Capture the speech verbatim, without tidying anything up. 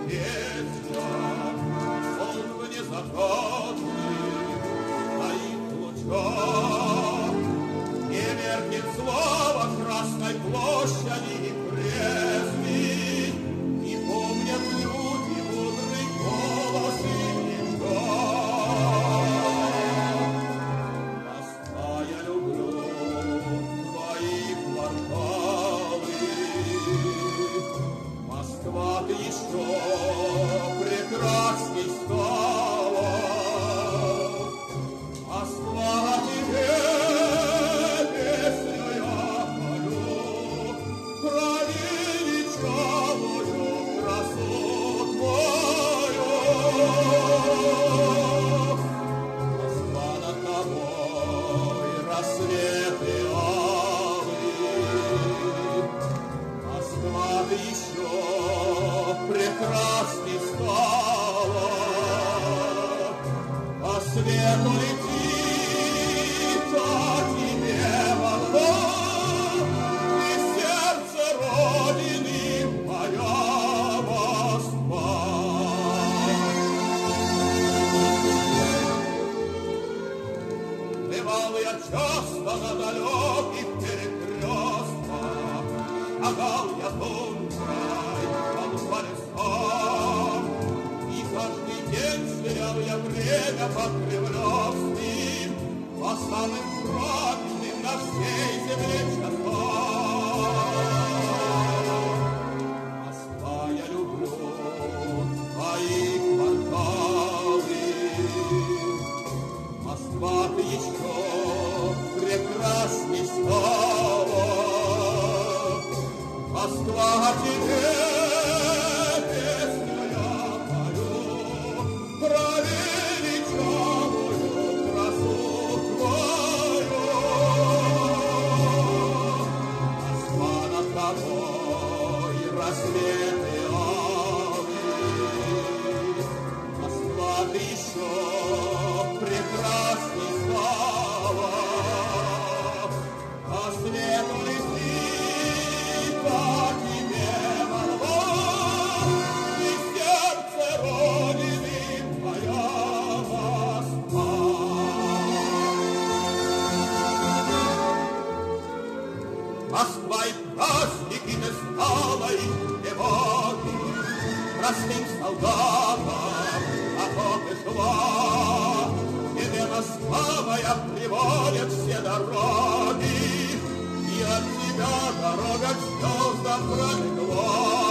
песня, сон незаконный, стоит лучом, не меркнет слово Красной площади и Пресни, и помнят люди мудрый голос и гимн. Москва, я люблю твои кварталы, Москва, ты еще прекрасней стала. Москва, тебе песню я полю про величавую красу твою. Москва, над тобой рассветы алые, Москва, ты еще прекрасней стала. По свету летит, а тебе волна, и сердце Родины моя Москва. Бывал я часто на далеких перекрестках, шагал я тонкой под полюсом, и каждый день сверял я время по Кремлевским, по самым правильным на всей земле часам. Москва, я люблю твои кварталы, Москва, ты еще прекрасней стала. Москва, тебе песню я пою про величавую красу твою. Москва, над тобой рассветы алые, Москва, ты еще прекрасней стала. По свету летит, а тебе молва, и сердце Родины моя Москва. Москва и праздники не стала их тревоги, простым солдатам охоты шла. Тебе, Москва моя, приводят все дороги, и от тебя дорога к звездам пролегла.